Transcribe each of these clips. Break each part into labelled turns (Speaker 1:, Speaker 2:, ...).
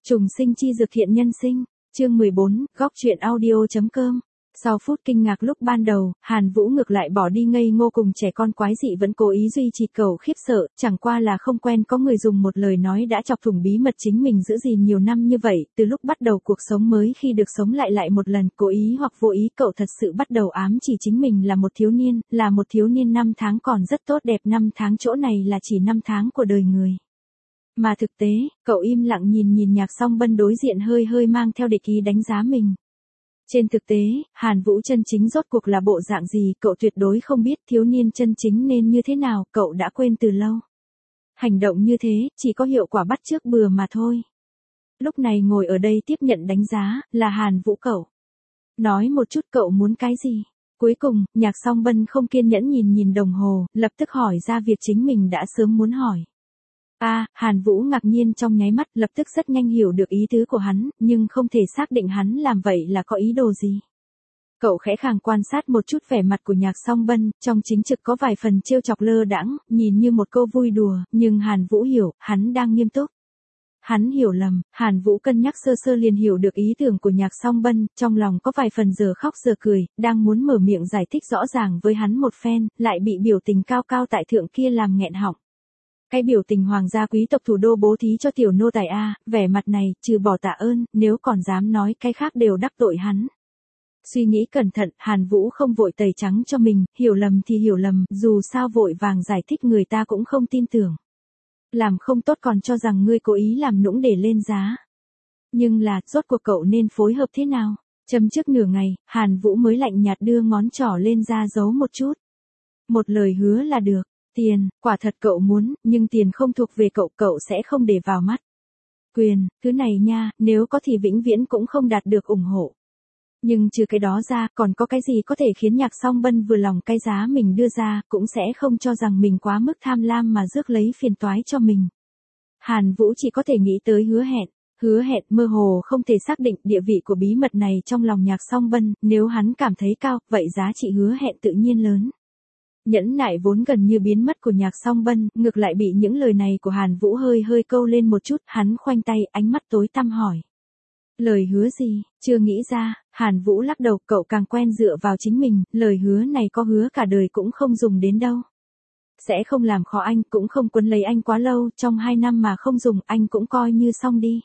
Speaker 1: Trùng sinh chi dược thiện nhân sinh, chương 14, góc truyện audio.com. Sau phút kinh ngạc lúc ban đầu, Hàn Vũ ngược lại bỏ đi ngây ngô cùng trẻ con quái dị vẫn cố ý duy trì cầu khiếp sợ, chẳng qua là không quen có người dùng một lời nói đã chọc thủng bí mật chính mình giữ gìn nhiều năm như vậy, từ lúc bắt đầu cuộc sống mới khi được sống lại một lần, cố ý hoặc vô ý cậu thật sự bắt đầu ám chỉ chính mình là một thiếu niên năm tháng còn rất tốt đẹp, năm tháng chỗ này là chỉ năm tháng của đời người. Mà thực tế, cậu im lặng nhìn Nhạc Song Bân đối diện hơi mang theo địch ý đánh giá mình. Trên thực tế, Hàn Vũ chân chính rốt cuộc là bộ dạng gì, cậu tuyệt đối không biết, thiếu niên chân chính nên như thế nào, cậu đã quên từ lâu. Hành động như thế, chỉ có hiệu quả bắt chước bừa mà thôi. Lúc này ngồi ở đây tiếp nhận đánh giá, là Hàn Vũ cậu. Nói một chút cậu muốn cái gì? Cuối cùng, Nhạc Song Bân không kiên nhẫn nhìn đồng hồ, lập tức hỏi ra việc chính mình đã sớm muốn hỏi. Hàn Vũ ngạc nhiên trong nháy mắt, lập tức rất nhanh hiểu được ý tứ của hắn, nhưng không thể xác định hắn làm vậy là có ý đồ gì. Cậu khẽ khàng quan sát một chút vẻ mặt của Nhạc Song Bân, trong chính trực có vài phần trêu chọc lơ đãng, nhìn như một câu vui đùa, nhưng Hàn Vũ hiểu, hắn đang nghiêm túc. Hắn hiểu lầm, Hàn Vũ cân nhắc sơ liền hiểu được ý tưởng của Nhạc Song Bân, trong lòng có vài phần giờ khóc giờ cười, đang muốn mở miệng giải thích rõ ràng với hắn một phen, lại bị biểu tình cao tại thượng kia làm nghẹn họng. Cái biểu tình hoàng gia quý tộc thủ đô bố thí cho tiểu nô tài vẻ mặt này, trừ bỏ tạ ơn, nếu còn dám nói cái khác đều đắc tội hắn. Suy nghĩ cẩn thận, Hàn Vũ không vội tẩy trắng cho mình, hiểu lầm thì hiểu lầm, dù sao vội vàng giải thích người ta cũng không tin tưởng. Làm không tốt còn cho rằng ngươi cố ý làm nũng để lên giá. Nhưng là, rốt cuộc cậu nên phối hợp thế nào? Châm trước nửa ngày, Hàn Vũ mới lạnh nhạt đưa ngón trỏ lên ra giấu một chút. Một lời hứa là được. Tiền, quả thật cậu muốn, nhưng tiền không thuộc về cậu sẽ không để vào mắt. Quyền, thứ này nha, nếu có thì vĩnh viễn cũng không đạt được ủng hộ. Nhưng trừ cái đó ra, còn có cái gì có thể khiến Nhạc Song Bân vừa lòng cái giá mình đưa ra, cũng sẽ không cho rằng mình quá mức tham lam mà rước lấy phiền toái cho mình. Hàn Vũ chỉ có thể nghĩ tới hứa hẹn mơ hồ không thể xác định địa vị của bí mật này trong lòng Nhạc Song Bân, nếu hắn cảm thấy cao, vậy giá trị hứa hẹn tự nhiên lớn. Nhẫn nại vốn gần như biến mất của Nhạc Song Bân, ngược lại bị những lời này của Hàn Vũ hơi câu lên một chút, hắn khoanh tay, ánh mắt tối tăm hỏi. Lời hứa gì, chưa nghĩ ra, Hàn Vũ lắc đầu, cậu càng quen dựa vào chính mình, lời hứa này có hứa cả đời cũng không dùng đến đâu. Sẽ không làm khó anh, cũng không quấn lấy anh quá lâu, trong 2 năm mà không dùng, anh cũng coi như xong đi.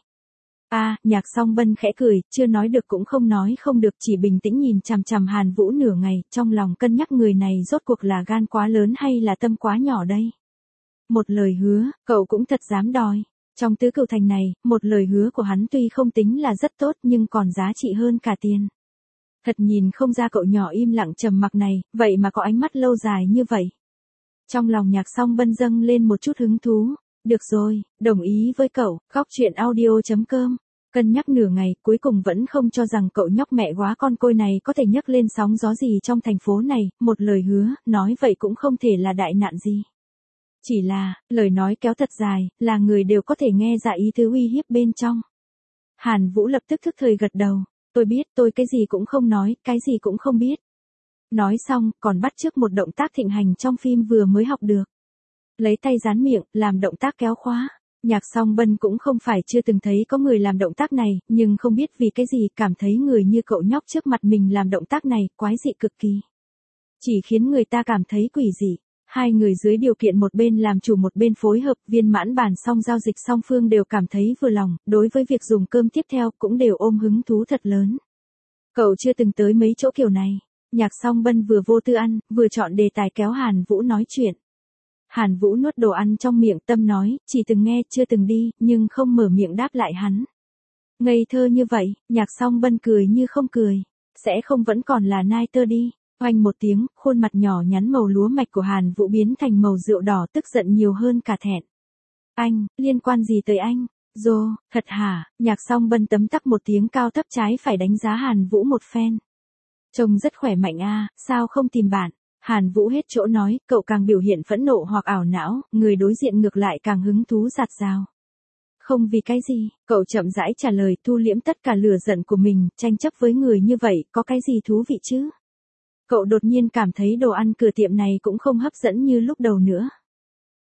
Speaker 1: Nhạc Song Bân khẽ cười, chưa nói được cũng không nói không được, chỉ bình tĩnh nhìn chằm Hàn Vũ nửa ngày, trong lòng cân nhắc người này rốt cuộc là gan quá lớn hay là tâm quá nhỏ đây. Một lời hứa, cậu cũng thật dám đòi. Trong tứ cửu thành này, một lời hứa của hắn tuy không tính là rất tốt nhưng còn giá trị hơn cả tiền. Thật nhìn không ra cậu nhỏ im lặng trầm mặc này, vậy mà có ánh mắt lâu dài như vậy. Trong lòng Nhạc Song Bân dâng lên một chút hứng thú. Được rồi, đồng ý với cậu, góc truyện audio.com. Cân nhắc nửa ngày, cuối cùng vẫn không cho rằng cậu nhóc mẹ quá con côi này có thể nhấc lên sóng gió gì trong thành phố này, một lời hứa, nói vậy cũng không thể là đại nạn gì. Chỉ là, lời nói kéo thật dài, là người đều có thể nghe ra ý tứ uy hiếp bên trong. Hàn Vũ lập tức thức thời gật đầu, tôi biết, tôi cái gì cũng không nói, cái gì cũng không biết. Nói xong, còn bắt chước một động tác thịnh hành trong phim vừa mới học được. Lấy tay dán miệng, làm động tác kéo khóa. Nhạc Song Bân cũng không phải chưa từng thấy có người làm động tác này, nhưng không biết vì cái gì cảm thấy người như cậu nhóc trước mặt mình làm động tác này, quái dị cực kỳ. Chỉ khiến người ta cảm thấy quỷ dị. Hai người dưới điều kiện một bên làm chủ một bên phối hợp, viên mãn bàn xong giao dịch song phương đều cảm thấy vừa lòng, đối với việc dùng cơm tiếp theo cũng đều ôm hứng thú thật lớn. Cậu chưa từng tới mấy chỗ kiểu này. Nhạc Song Bân vừa vô tư ăn, vừa chọn đề tài kéo Hàn Vũ nói chuyện. Hàn Vũ nuốt đồ ăn trong miệng tâm nói, chỉ từng nghe chưa từng đi, nhưng không mở miệng đáp lại hắn. Ngây thơ như vậy, Nhạc Song Bân cười như không cười. Sẽ không vẫn còn là nai tơ đi. Oanh một tiếng, khuôn mặt nhỏ nhắn màu lúa mạch của Hàn Vũ biến thành màu rượu đỏ, tức giận nhiều hơn cả thẹn. Anh, liên quan gì tới anh? Thật hả? Nhạc Song Bân tấm tắc một tiếng cao thấp trái phải đánh giá Hàn Vũ một phen. Trông rất khỏe mạnh sao không tìm bạn? Hàn Vũ hết chỗ nói, cậu càng biểu hiện phẫn nộ hoặc ảo não, người đối diện ngược lại càng hứng thú rạt rào. Không vì cái gì, cậu chậm rãi trả lời, thu liễm tất cả lửa giận của mình, tranh chấp với người như vậy, có cái gì thú vị chứ? Cậu đột nhiên cảm thấy đồ ăn cửa tiệm này cũng không hấp dẫn như lúc đầu nữa.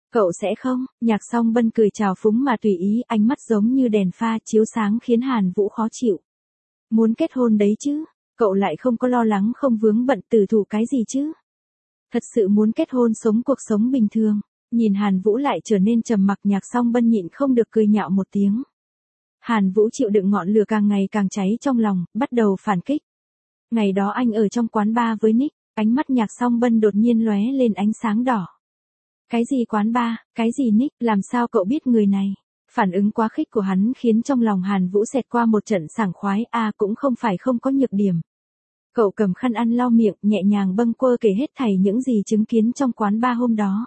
Speaker 1: Cậu sẽ không, Nhạc Song Bân cười trào phúng mà tùy ý, ánh mắt giống như đèn pha chiếu sáng khiến Hàn Vũ khó chịu. Muốn kết hôn đấy chứ, cậu lại không có lo lắng không vướng bận tử thủ cái gì chứ. Thật sự muốn kết hôn sống cuộc sống bình thường. Nhìn Hàn Vũ lại trở nên trầm mặc, Nhạc Song Bân nhịn không được cười nhạo một tiếng. Hàn Vũ chịu đựng ngọn lửa càng ngày càng cháy trong lòng, bắt đầu phản kích. Ngày đó anh ở trong quán bar với Nick, ánh mắt Nhạc Song Bân đột nhiên lóe lên ánh sáng đỏ. Cái gì quán bar, cái gì Nick, làm sao cậu biết người này? Phản ứng quá khích của hắn khiến trong lòng Hàn Vũ xẹt qua một trận sảng khoái, cũng không phải không có nhược điểm. Cậu cầm khăn ăn lau miệng, nhẹ nhàng bâng quơ kể hết thảy những gì chứng kiến trong quán bar hôm đó.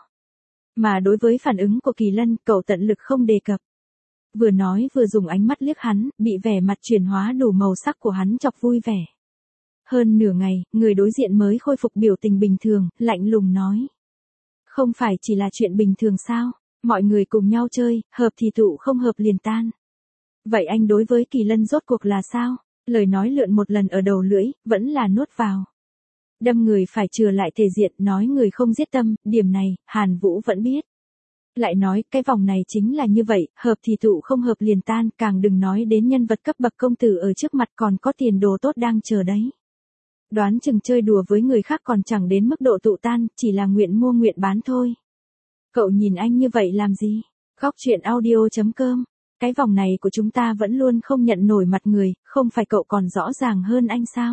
Speaker 1: Mà đối với phản ứng của Kỳ Lân, cậu tận lực không đề cập. Vừa nói vừa dùng ánh mắt liếc hắn, bị vẻ mặt chuyển hóa đủ màu sắc của hắn chọc vui vẻ. Hơn nửa ngày, người đối diện mới khôi phục biểu tình bình thường, lạnh lùng nói. Không phải chỉ là chuyện bình thường sao? Mọi người cùng nhau chơi, hợp thì tụ, không hợp liền tan. Vậy anh đối với Kỳ Lân rốt cuộc là sao? Lời nói lượn một lần ở đầu lưỡi, vẫn là nuốt vào. Đâm người phải chừa lại thể diện, nói người không giết tâm, điểm này, Hàn Vũ vẫn biết. Lại nói, cái vòng này chính là như vậy, hợp thì tụ không hợp liền tan, càng đừng nói đến nhân vật cấp bậc công tử ở trước mặt còn có tiền đồ tốt đang chờ đấy. Đoán chừng chơi đùa với người khác còn chẳng đến mức độ tụ tan, chỉ là nguyện mua nguyện bán thôi. Cậu nhìn anh như vậy làm gì? Góc chuyện audio.com. Cái vòng này của chúng ta vẫn luôn không nhận nổi mặt người, không phải cậu còn rõ ràng hơn anh sao?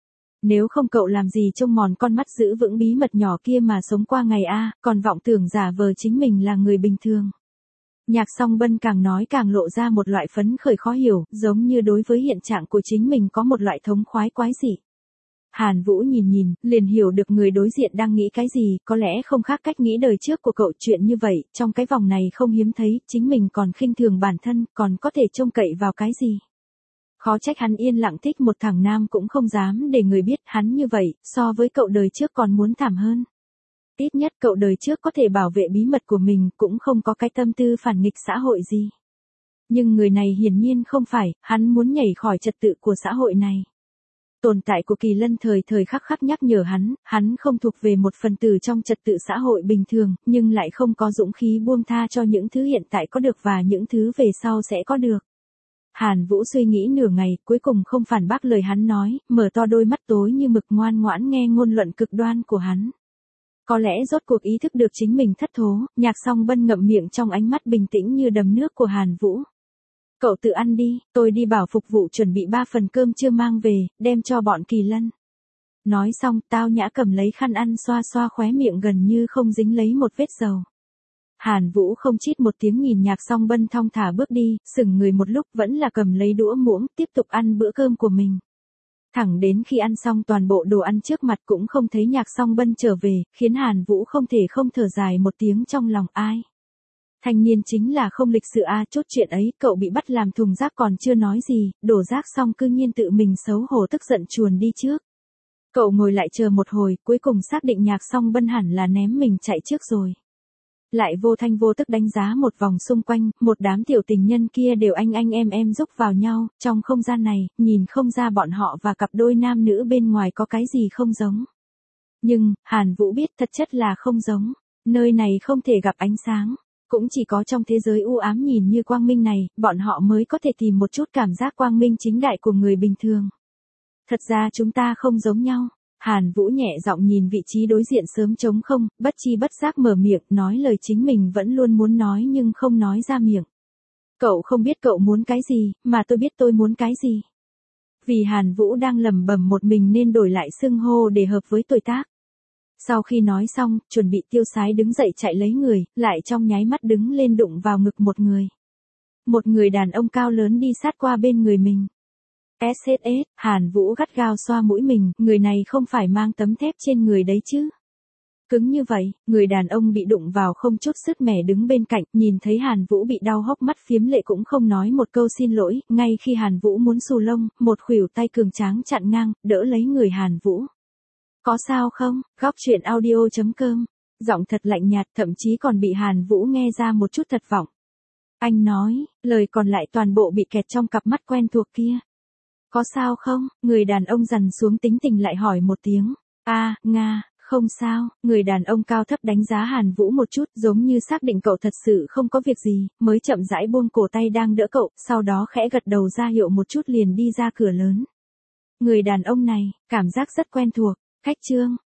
Speaker 1: Nếu không cậu làm gì trông mòn con mắt giữ vững bí mật nhỏ kia mà sống qua ngày còn vọng tưởng giả vờ chính mình là người bình thường. Nhạc Song Bân càng nói càng lộ ra một loại phấn khởi khó hiểu, giống như đối với hiện trạng của chính mình có một loại thống khoái quái dị. Hàn Vũ nhìn, liền hiểu được người đối diện đang nghĩ cái gì, có lẽ không khác cách nghĩ đời trước của cậu, chuyện như vậy, trong cái vòng này không hiếm thấy, chính mình còn khinh thường bản thân, còn có thể trông cậy vào cái gì. Khó trách hắn yên lặng thích một thằng nam cũng không dám để người biết, hắn như vậy, so với cậu đời trước còn muốn thảm hơn. Ít nhất cậu đời trước có thể bảo vệ bí mật của mình, cũng không có cái tâm tư phản nghịch xã hội gì. Nhưng người này hiển nhiên không phải, hắn muốn nhảy khỏi trật tự của xã hội này. Tồn tại của Kỳ Lân thời thời khắc khắc nhắc nhở hắn không thuộc về một phần tử trong trật tự xã hội bình thường, nhưng lại không có dũng khí buông tha cho những thứ hiện tại có được và những thứ về sau sẽ có được. Hàn Vũ suy nghĩ nửa ngày, cuối cùng không phản bác lời hắn nói, mở to đôi mắt tối như mực ngoan ngoãn nghe ngôn luận cực đoan của hắn. Có lẽ rốt cuộc ý thức được chính mình thất thố, Nhạc Song Bân ngậm miệng trong ánh mắt bình tĩnh như đầm nước của Hàn Vũ. Cậu tự ăn đi, tôi đi bảo phục vụ chuẩn bị 3 phần cơm chưa mang về, đem cho bọn Kỳ Lân. Nói xong, tao nhã cầm lấy khăn ăn xoa xoa khóe miệng gần như không dính lấy một vết dầu. Hàn Vũ không chít một tiếng nhìn Nhạc Song Bân thong thả bước đi, sững người một lúc vẫn là cầm lấy đũa muỗng, tiếp tục ăn bữa cơm của mình. Thẳng đến khi ăn xong toàn bộ đồ ăn trước mặt cũng không thấy Nhạc Song Bân trở về, khiến Hàn Vũ không thể không thở dài một tiếng trong lòng ai. Thanh niên chính là không lịch sự chốt chuyện ấy, cậu bị bắt làm thùng rác còn chưa nói gì, đổ rác xong cư nhiên tự mình xấu hổ tức giận chuồn đi trước. Cậu ngồi lại chờ một hồi, cuối cùng xác định Nhạc Song Bân hẳn là ném mình chạy trước rồi. Lại vô thanh vô tức đánh giá một vòng xung quanh, một đám tiểu tình nhân kia đều anh em rúc vào nhau, trong không gian này, nhìn không ra bọn họ và cặp đôi nam nữ bên ngoài có cái gì không giống. Nhưng, Hàn Vũ biết thật chất là không giống, nơi này không thể gặp ánh sáng. Cũng chỉ có trong thế giới u ám nhìn như quang minh này, bọn họ mới có thể tìm một chút cảm giác quang minh chính đại của người bình thường. Thật ra chúng ta không giống nhau. Hàn Vũ nhẹ giọng nhìn vị trí đối diện sớm trống không, bất chi bất giác mở miệng, nói lời chính mình vẫn luôn muốn nói nhưng không nói ra miệng. Cậu không biết cậu muốn cái gì, mà tôi biết tôi muốn cái gì. Vì Hàn Vũ đang lẩm bẩm một mình nên đổi lại xưng hô để hợp với tuổi tác. Sau khi nói xong, chuẩn bị tiêu sái đứng dậy chạy lấy người, lại trong nháy mắt đứng lên đụng vào ngực một người. Một người đàn ông cao lớn đi sát qua bên người mình. SSS, Hàn Vũ gắt gao xoa mũi mình, người này không phải mang tấm thép trên người đấy chứ. Cứng như vậy, người đàn ông bị đụng vào không chút sứt mẻ đứng bên cạnh, nhìn thấy Hàn Vũ bị đau hốc mắt phiếm lệ cũng không nói một câu xin lỗi, ngay khi Hàn Vũ muốn xù lông, một khuỷu tay cường tráng chặn ngang, đỡ lấy người Hàn Vũ. Có sao không? Góc chuyện audio.com. Giọng thật lạnh nhạt, thậm chí còn bị Hàn Vũ nghe ra một chút thật vọng. Anh nói, lời còn lại toàn bộ bị kẹt trong cặp mắt quen thuộc kia. Có sao không? Người đàn ông dằn xuống tính tình lại hỏi một tiếng. Nga, Không sao, người đàn ông cao thấp đánh giá Hàn Vũ một chút, giống như xác định cậu thật sự không có việc gì, mới chậm rãi buông cổ tay đang đỡ cậu, sau đó khẽ gật đầu ra hiệu một chút liền đi ra cửa lớn. Người đàn ông này, cảm giác rất quen thuộc. Khách trương,